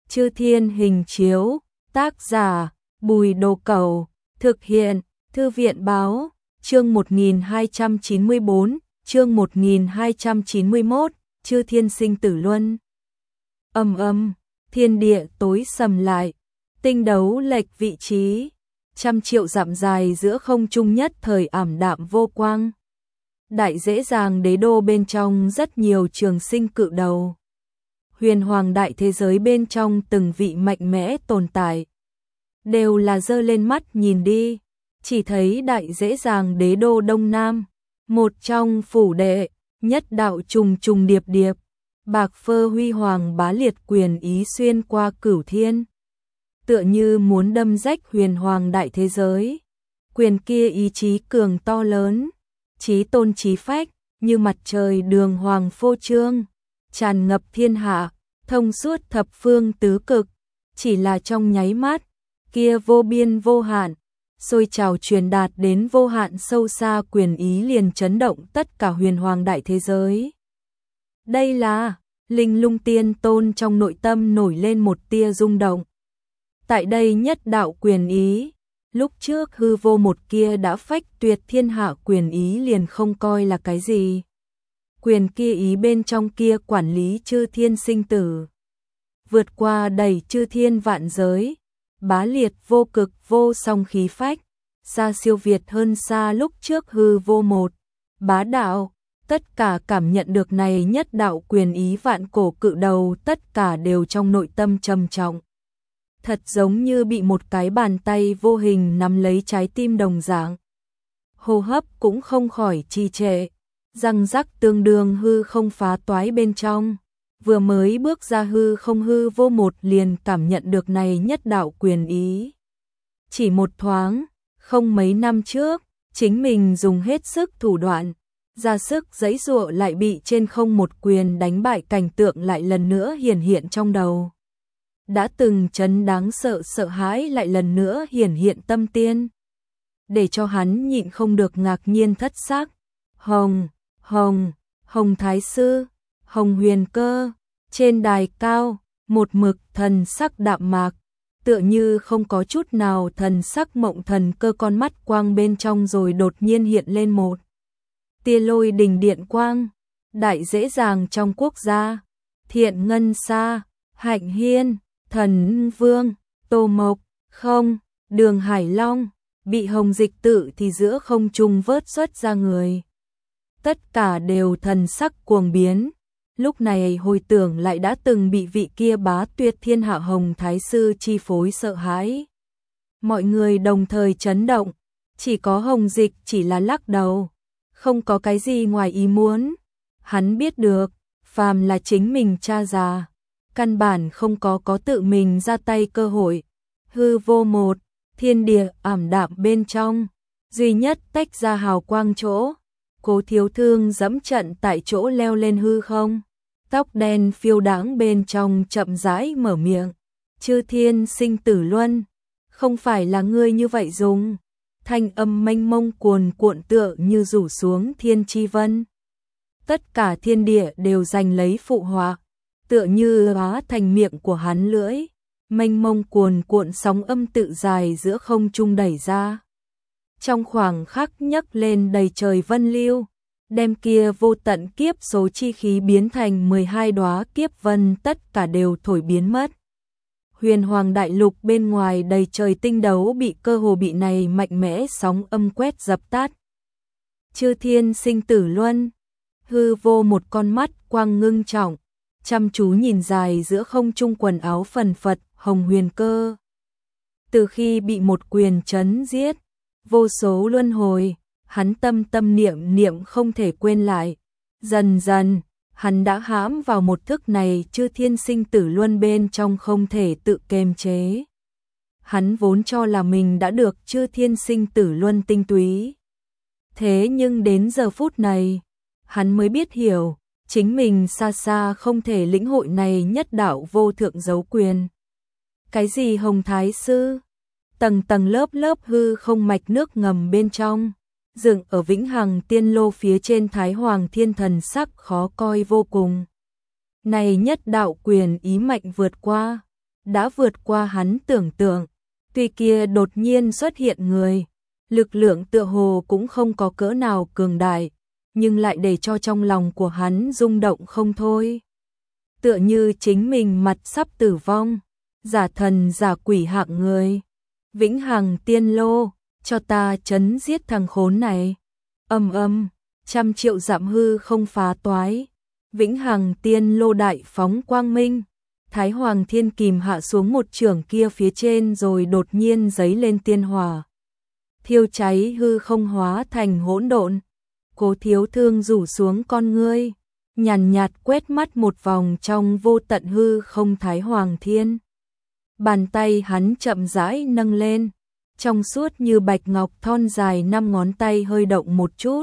Chư Thiên hình chiếu, tác giả, Bùi Đồ Cẩu, thực hiện, Thư viện báo, chương 1294, chương 1291, Chư Thiên sinh tử luân. Thiên địa tối sầm lại, tinh đấu lệch vị trí, trăm triệu dặm dài giữa không trung nhất thời ảm đạm vô quang. Đại dễ dàng đế đô bên trong rất nhiều trường sinh cự đầu. Huyền hoàng đại thế giới bên trong từng vị mạnh mẽ tồn tại. Đều là giơ lên mắt nhìn đi, chỉ thấy đại dễ dàng đế đô Đông Nam. Một trong phủ đệ, nhất đạo trùng trùng điệp điệp, bạc phơ huy hoàng bá liệt quyền ý xuyên qua cửu thiên. Tựa như muốn đâm rách huyền hoàng đại thế giới. Quyền kia ý chí cường to lớn, chí tôn chí phách, như mặt trời đường hoàng phô trương, tràn ngập thiên hạ, thông suốt thập phương tứ cực, chỉ là trong nháy mắt, kia vô biên vô hạn, sôi trào truyền đạt đến vô hạn sâu xa quyền ý liền chấn động tất cả huyền hoàng đại thế giới. Đây là, Linh Lung Tiên Tôn trong nội tâm nổi lên một tia rung động. Tại đây nhất đạo quyền ý, lúc trước hư vô một kia đã phách tuyệt thiên hạ quyền ý liền không coi là cái gì. Quyền kia ý bên trong kia quản lý chư thiên sinh tử, vượt qua đầy chư thiên vạn giới, bá liệt vô cực vô song khí phách, xa siêu việt hơn xa lúc trước hư vô một, bá đạo, tất cả cảm nhận được này nhất đạo quyền ý vạn cổ cự đầu tất cả đều trong nội tâm trầm trọng. Thật giống như bị một cái bàn tay vô hình nắm lấy trái tim đồng dạng. Hô hấp cũng không khỏi trì trệ, răng rắc tương đương hư không phá toái bên trong. Vừa mới bước ra hư không hư vô một liền cảm nhận được này nhất đạo quyền ý. Chỉ một thoáng, không mấy năm trước, chính mình dùng hết sức thủ đoạn, ra sức giãy giụa lại bị trên không một quyền đánh bại cảnh tượng lại lần nữa hiển hiện trong đầu. Đã từng chấn đáng sợ sợ hãi lại lần nữa hiển hiện tâm tiên. Để cho hắn nhịn không được ngạc nhiên thất sắc. Hồng Thái Sư, Hồng Huyền Cơ, trên đài cao, một mực thần sắc đạm mạc, tựa như không có chút nào thần sắc mộng thần cơ con mắt quang bên trong rồi đột nhiên hiện lên một tia lôi đình điện quang, đại dễ dàng trong quốc gia, Thiện Ngân Sa, Hạnh Hiên, Thần Vương, Tô Mộc, không, Đường Hải Long, bị Hồng Dịch Tự thì giữa không trung vớt xuất ra người. Tất cả đều thần sắc cuồng biến, lúc này hồi tưởng lại đã từng bị vị kia bá tuyệt thiên hạ Hồng Thái Sư chi phối sợ hãi. Mọi người đồng thời chấn động, chỉ có Hồng Dịch chỉ là lắc đầu, không có cái gì ngoài ý muốn. Hắn biết được, phàm là chính mình cha già, căn bản không có tự mình ra tay cơ hội. Hư vô một, thiên địa ảm đạm bên trong, duy nhất tách ra hào quang chỗ. Cố Thiếu Thương dẫm trận tại chỗ leo lên hư không, tóc đen phiêu đãng bên trong chậm rãi mở miệng. Chư thiên sinh tử luân, không phải là ngươi như vậy dùng. Thanh âm mênh mông cuồn cuộn tựa như rủ xuống thiên chi vân. Tất cả thiên địa đều giành lấy phụ họa, tựa như hóa thành miệng của hắn lưỡi, mênh mông cuồn cuộn sóng âm tự dài giữa không trung đẩy ra. Trong khoảng khắc nhấc lên đầy trời vân lưu, đem kia vô tận kiếp số chi khí biến thành 12 đóa kiếp vân tất cả đều thổi biến mất. Huyền hoàng đại lục bên ngoài đầy trời tinh đấu bị cơ hồ bị này mạnh mẽ sóng âm quét dập tắt. Chư thiên sinh tử luân, hư vô một con mắt quang ngưng trọng, chăm chú nhìn dài giữa không trung quần áo phần phật Hồng Huyền Cơ. Từ khi bị một quyền chấn giết, vô số luân hồi, hắn tâm niệm không thể quên lại. Dần dần, hắn đã hãm vào một thức này chư thiên sinh tử luân bên trong không thể tự kiềm chế. Hắn vốn cho là mình đã được chư thiên sinh tử luân tinh túy. Thế nhưng đến giờ phút này, hắn mới biết hiểu, chính mình xa xa không thể lĩnh hội này nhất đạo vô thượng dấu quyền. Cái gì Hồng Thái Sư? Tầng tầng lớp lớp hư không mạch nước ngầm bên trong, dựng ở vĩnh hằng tiên lô phía trên Thái Hoàng Thiên thần sắc khó coi vô cùng. Này nhất đạo quyền ý mạnh vượt qua, đã vượt qua hắn tưởng tượng. Tuy kia đột nhiên xuất hiện người, lực lượng tựa hồ cũng không có cỡ nào cường đại, nhưng lại để cho trong lòng của hắn rung động không thôi. Tựa như chính mình mặt sắp tử vong, giả thần giả quỷ hạng người. Vĩnh Hằng Tiên Lô, cho ta chấn giết thằng khốn này. Ầm ầm, trăm triệu dặm hư không phá toái. Vĩnh Hằng Tiên Lô đại phóng quang minh. Thái Hoàng Thiên Kìm hạ xuống một chưởng kia phía trên rồi đột nhiên giấy lên tiên hỏa. Thiêu cháy hư không hóa thành hỗn độn. Cố Thiếu Thương rủ xuống con ngươi, nhàn nhạt quét mắt một vòng trong vô tận hư không Thái Hoàng Thiên. Bàn tay hắn chậm rãi nâng lên, trong suốt như bạch ngọc thon dài 5 ngón tay hơi động một chút.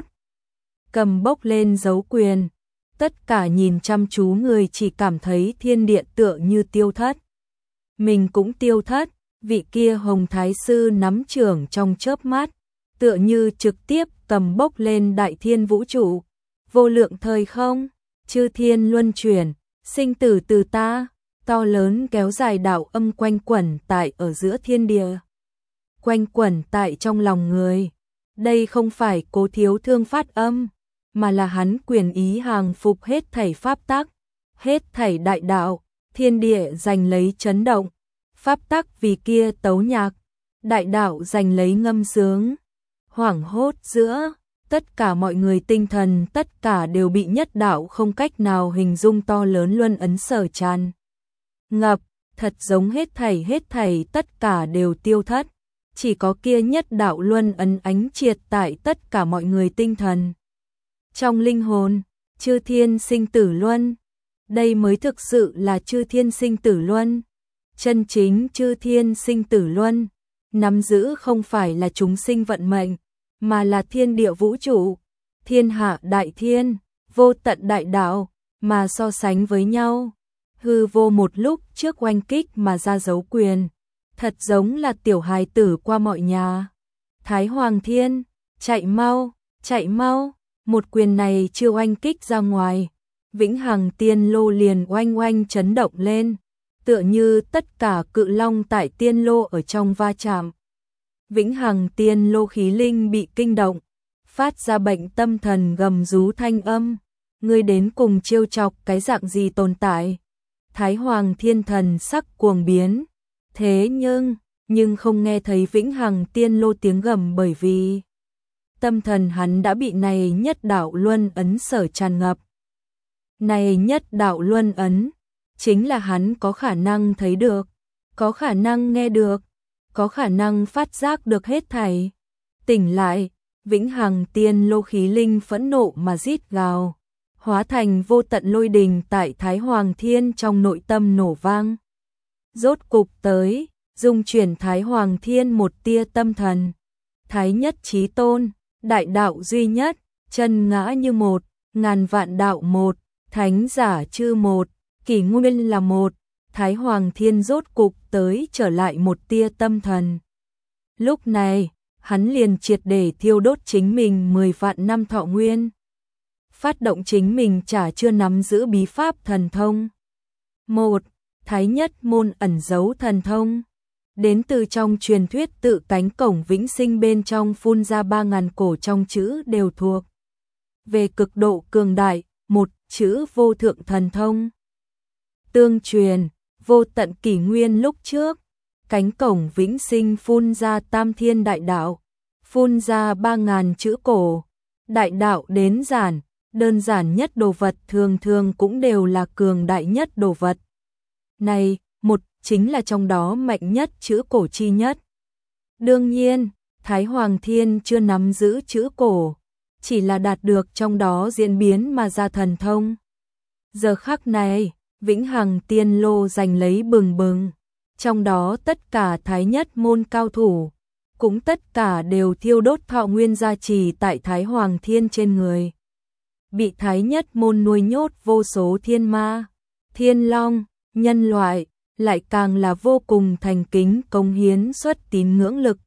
Cầm bốc lên dấu quyền, tất cả nhìn chăm chú người chỉ cảm thấy thiên địa tựa như tiêu thất. Mình cũng tiêu thất, vị kia Hồng Thái Sư nắm chưởng trong chớp mắt, tựa như trực tiếp cầm bốc lên đại thiên vũ trụ. Vô lượng thời không, chư thiên luân chuyển, sinh tử từ ta, to lớn kéo dài đạo âm quanh quẩn tại ở giữa thiên địa. Quanh quẩn tại trong lòng người. Đây không phải Cố Thiếu Thương phát âm, mà là hắn quyền ý hàng phục hết thảy pháp tắc, hết thảy đại đạo, thiên địa giành lấy chấn động, pháp tắc vì kia tấu nhạc, đại đạo giành lấy ngâm sướng. Hoảng hốt giữa, tất cả mọi người tinh thần tất cả đều bị nhất đạo không cách nào hình dung to lớn luân ấn sở tràn ngập, thật giống hết thảy tất cả đều tiêu thất, chỉ có kia nhất đạo luân ấn ánh triệt tại tất cả mọi người tinh thần. Trong linh hồn, chư thiên sinh tử luân, đây mới thực sự là chư thiên sinh tử luân. Chân chính chư thiên sinh tử luân, nắm giữ không phải là chúng sinh vận mệnh, mà là thiên địa vũ trụ, thiên hạ đại thiên, vô tận đại đạo, mà so sánh với nhau. Hư vô một lúc trước oanh kích mà ra dấu quyền, thật giống là tiểu hài tử qua mọi nhà. Thái Hoàng Thiên, chạy mau, một quyền này chưa oanh kích ra ngoài, Vĩnh Hằng Tiên Lô liền oanh oanh chấn động lên, tựa như tất cả cự long tại tiên lô ở trong va chạm. Vĩnh Hằng Tiên Lô khí linh bị kinh động, phát ra bệnh tâm thần gầm rú thanh âm, ngươi đến cùng trêu chọc cái dạng gì tồn tại. Thái Hoàng Thiên thần sắc cuồng biến, thế nhưng không nghe thấy Vĩnh Hằng Tiên Lô tiếng gầm, bởi vì tâm thần hắn đã bị này nhất đạo luân ấn sở tràn ngập. Này nhất đạo luân ấn, chính là hắn có khả năng thấy được, có khả năng nghe được, có khả năng phát giác được hết thảy. Tỉnh lại, Vĩnh Hằng Tiên Lô khí linh phẫn nộ mà rít gào, hóa thành vô tận lôi đình tại Thái Hoàng Thiên trong nội tâm nổ vang. Rốt cục tới, dung chuyển Thái Hoàng Thiên một tia tâm thần. Thái nhất chí tôn, đại đạo duy nhất, chân ngã như một, ngàn vạn đạo một, thánh giả chư một, kỷ nguyên là một. Thái Hoàng Thiên rốt cục tới trở lại một tia tâm thần. Lúc này, hắn liền triệt để thiêu đốt chính mình 10 vạn năm thọ nguyên. Phát động chính mình chả chưa nắm giữ bí pháp thần thông. 1. Thái nhất môn ẩn giấu thần thông. Đến từ trong truyền thuyết tự cánh cổng vĩnh sinh bên trong phun ra 3.000 cổ trong chữ đều thuộc về cực độ cường đại, một chữ vô thượng thần thông. Tương truyền, vô tận kỷ nguyên lúc trước, cánh cổng vĩnh sinh phun ra tam thiên đại đạo, phun ra 3.000 chữ cổ. Đại đạo đến giản, đơn giản nhất đồ vật thường thường cũng đều là cường đại nhất đồ vật. Này, một chính là trong đó mạnh nhất chữ cổ chi nhất. Đương nhiên, Thái Hoàng Thiên chưa nắm giữ chữ cổ, chỉ là đạt được trong đó diễn biến mà ra thần thông. Giờ khắc này, Vĩnh Hằng Tiên Lô giành lấy bừng bừng, trong đó tất cả Thái nhất môn cao thủ, cũng tất cả đều thiêu đốt thọ nguyên gia trì tại Thái Hoàng Thiên trên người. Bị Thái nhất môn nuôi nhốt vô số thiên ma, thiên long, nhân loại, lại càng là vô cùng thành kính cống hiến xuất tín ngưỡng lực.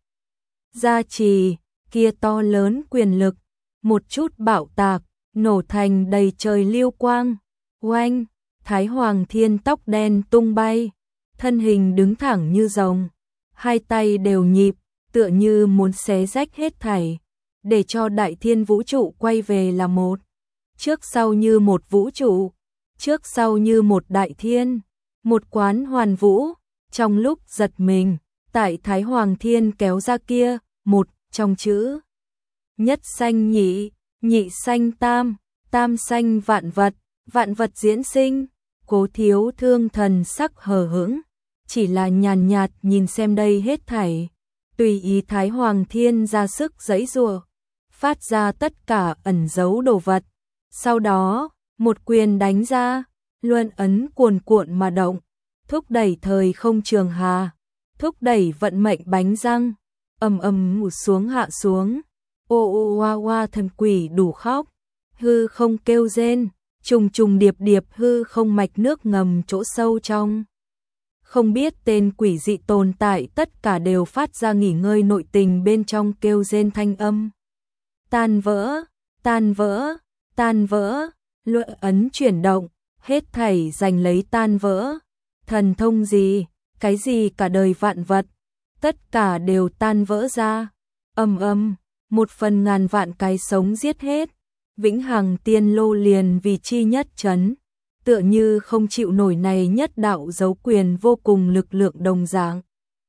Gia trì, kia to lớn quyền lực, một chút bạo tạc, nổ thành đầy trời lưu quang, oanh, Thái Hoàng Thiên tóc đen tung bay, thân hình đứng thẳng như rồng, hai tay đều nhịp, tựa như muốn xé rách hết thảy, để cho đại thiên vũ trụ quay về là một, trước sau như một vũ trụ, trước sau như một đại thiên, một quán hoàn vũ. Trong lúc giật mình, tại Thái Hoàng Thiên kéo ra kia, một trong chữ nhất sanh nhị, nhị sanh tam, tam sanh vạn vật diễn sinh. Cố Thiếu Thương thần sắc hờ hững, chỉ là nhàn nhạt nhìn xem đây hết thảy, tùy ý Thái Hoàng Thiên ra sức giãy giụa, phát ra tất cả ẩn giấu đồ vật. Sau đó, một quyền đánh ra, luân ấn cuồn cuộn mà động, thúc đẩy thời không trường hà, thúc đẩy vận mệnh bánh răng, ầm ầm ngủ xuống hạ xuống. Ô ô oa oa thần quỷ đủ khóc, hư không kêu rên, trùng trùng điệp điệp hư không mạch nước ngầm chỗ sâu trong. Không biết tên quỷ dị tồn tại tất cả đều phát ra nghỉ ngơi nội tình bên trong kêu rên thanh âm. Tan vỡ, tan vỡ, tan vỡ, luân ấn chuyển động, hết thảy giành lấy tan vỡ. Thần thông gì, cái gì cả đời vạn vật, tất cả đều tan vỡ ra. Một phần ngàn vạn cái sống giết hết. Vĩnh Hằng Tiên Lô liền vì chi nhất chấn, tựa như không chịu nổi này nhất đạo dấu quyền vô cùng lực lượng đồng dạng.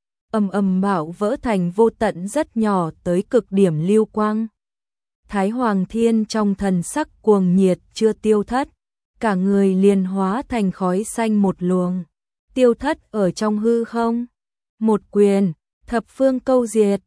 Bảo vỡ thành vô tận rất nhỏ tới cực điểm lưu quang. Thái Hoàng Thiên trong thần sắc cuồng nhiệt chưa tiêu thất, cả người liền hóa thành khói xanh một luồng, tiêu thất ở trong hư không. Một quyền, thập phương câu diệt.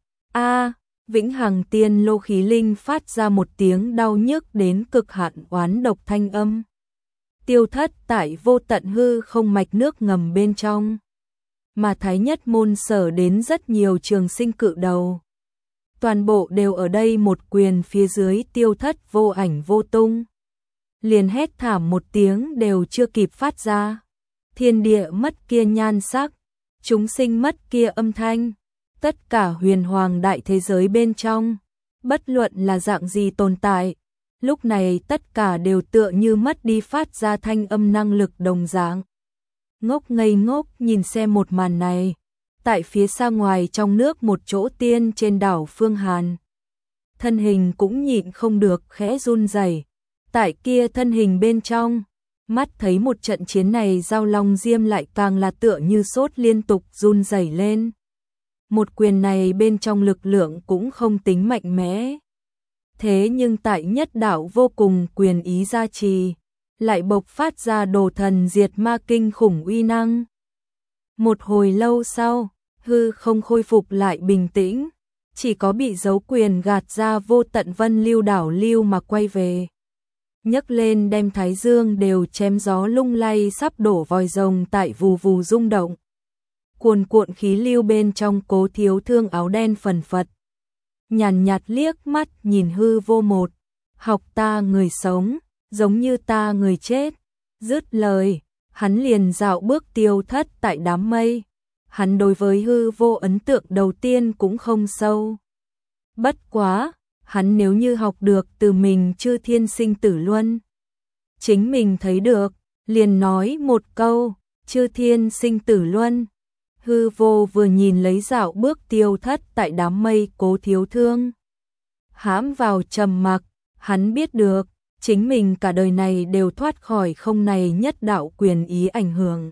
Vĩnh Hằng Tiên Lô khí linh phát ra một tiếng đau nhức đến cực hạn oán độc thanh âm, tiêu thất tại vô tận hư không mạch nước ngầm bên trong. Mà Thái Nhất môn sở đến rất nhiều trường sinh cự đầu, toàn bộ đều ở đây một quyền phía dưới tiêu thất vô ảnh vô tung. Liền hét thảm một tiếng đều chưa kịp phát ra. Thiên địa mất kia nhan sắc, chúng sinh mất kia âm thanh. Tất cả huyền hoàng đại thế giới bên trong, bất luận là dạng gì tồn tại, lúc này tất cả đều tựa như mất đi phát ra thanh âm năng lực đồng dạng. Ngốc ngây ngốc nhìn xem một màn này, tại phía xa ngoài trong nước một chỗ tiên trên đảo Phương Hàn. Thân hình cũng nhịn không được khẽ run rẩy. Tại kia thân hình bên trong, mắt thấy một trận chiến này Giao Long Diêm lại càng là tựa như sốt liên tục run rẩy lên. Một quyền này bên trong lực lượng cũng không tính mạnh mẽ. Thế nhưng tại nhất đạo vô cùng quyền ý gia trì, lại bộc phát ra đồ thần diệt ma kinh khủng uy năng. Một hồi lâu sau, hư không khôi phục lại bình tĩnh, chỉ có bị dấu quyền gạt ra vô tận vân lưu đảo lưu mà quay về. Nhấc lên đem thái dương đều chém gió lung lay sắp đổ vòi rồng tại vù vù rung động. Cuồn cuộn khí lưu bên trong Cố Thiếu Thương áo đen phần phật. Nhàn nhạt liếc mắt nhìn hư vô một, học ta người sống, giống như ta người chết. Dứt lời, hắn liền dạo bước tiêu thất tại đám mây. Hắn đối với hư vô ấn tượng đầu tiên cũng không sâu. Bất quá, hắn nếu như học được từ mình chư thiên sinh tử luân, chính mình thấy được, liền nói một câu, chư thiên sinh tử luân. Hư vô vừa nhìn lấy dạo bước tiêu thất tại đám mây Cố Thiếu Thương, hãm vào trầm mặc. Hắn biết được, chính mình cả đời này đều thoát khỏi không này nhất đạo quyền ý ảnh hưởng.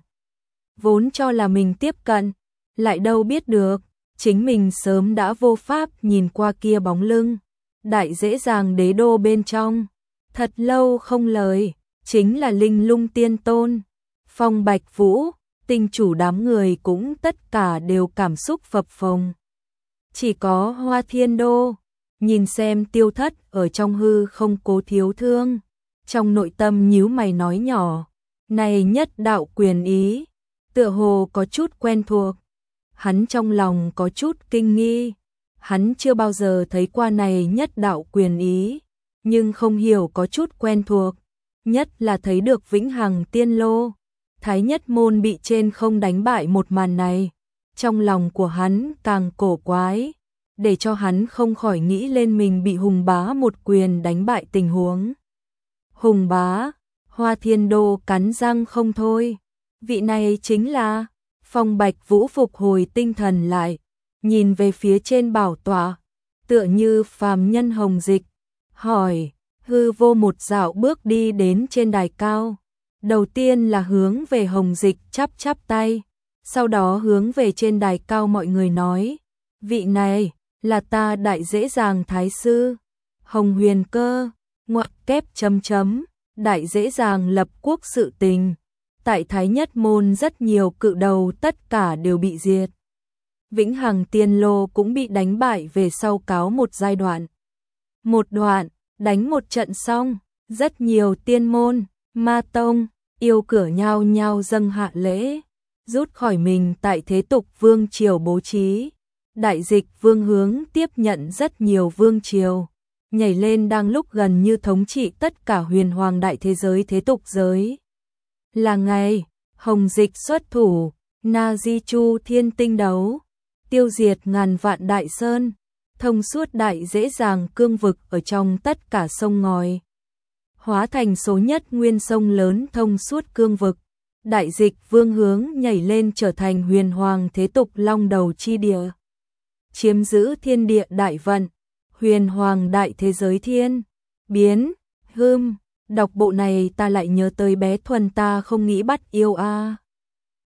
Vốn cho là mình tiếp cận, lại đâu biết được, chính mình sớm đã vô pháp nhìn qua kia bóng lưng. Đại dễ dàng đế đô bên trong, thật lâu không lời, chính là Linh Lung Tiên Tôn, Phong Bạch Vũ, tinh chủ đám người cũng tất cả đều cảm xúc phập phồng. Chỉ có Hoa Thiên Đô, nhìn xem tiêu thất ở trong hư không Cố Thiếu Thương, trong nội tâm nhíu mày nói nhỏ, này nhất đạo quyền ý, tựa hồ có chút quen thuộc. Hắn trong lòng có chút kinh nghi, hắn chưa bao giờ thấy qua này nhất đạo quyền ý, nhưng không hiểu có chút quen thuộc, nhất là thấy được Vĩnh Hằng Tiên Lô, Thái Nhất môn bị trên không đánh bại một màn này, trong lòng của hắn càng cổ quái, để cho hắn không khỏi nghĩ lên mình bị Hùng Bá một quyền đánh bại tình huống. Hùng Bá, Hoa Thiên Đô cắn răng không thôi, vị này chính là Phong Bạch Vũ phục hồi tinh thần lại, nhìn về phía trên bảo tọa, tựa như phàm nhân Hồng Dịch, hỏi, hư vô một dạo bước đi đến trên đài cao. Đầu tiên là hướng về Hồng Dịch chắp chắp tay, sau đó hướng về trên đài cao mọi người nói, vị này là ta Đại Dễ Dàng Thái Sư, Hồng Huyền Cơ, ngoặc kép chấm chấm, Đại Dễ Dàng lập quốc sự tình. Tại Thái Nhất Môn rất nhiều cự đầu tất cả đều bị diệt. Vĩnh Hằng Tiên Lô cũng bị đánh bại về sau cáo một giai đoạn. Một đoạn, đánh một trận xong, rất nhiều tiên môn, ma tông, yêu cửa nhao nhao dâng hạ lễ, rút khỏi mình tại thế tục vương triều bố trí. Đại Dịch Vương hướng tiếp nhận rất nhiều vương triều, nhảy lên đang lúc gần như thống trị tất cả huyền hoàng đại thế giới thế tục giới. Là ngày, Hồng Dịch xuất thủ, Na Di Chu Thiên Tinh đấu, tiêu diệt ngàn vạn đại sơn, thông suốt Đại Dễ Dàng cương vực ở trong tất cả sông ngòi, hóa thành số nhất nguyên sông lớn thông suốt cương vực. Đại Dịch Vương hướng nhảy lên trở thành huyền hoàng thế tục long đầu chi địa, chiếm giữ thiên địa đại vận, huyền hoàng đại thế giới thiên biến. Đọc bộ này ta lại nhớ tới bé Thuần ta không nghĩ bắt yêu a.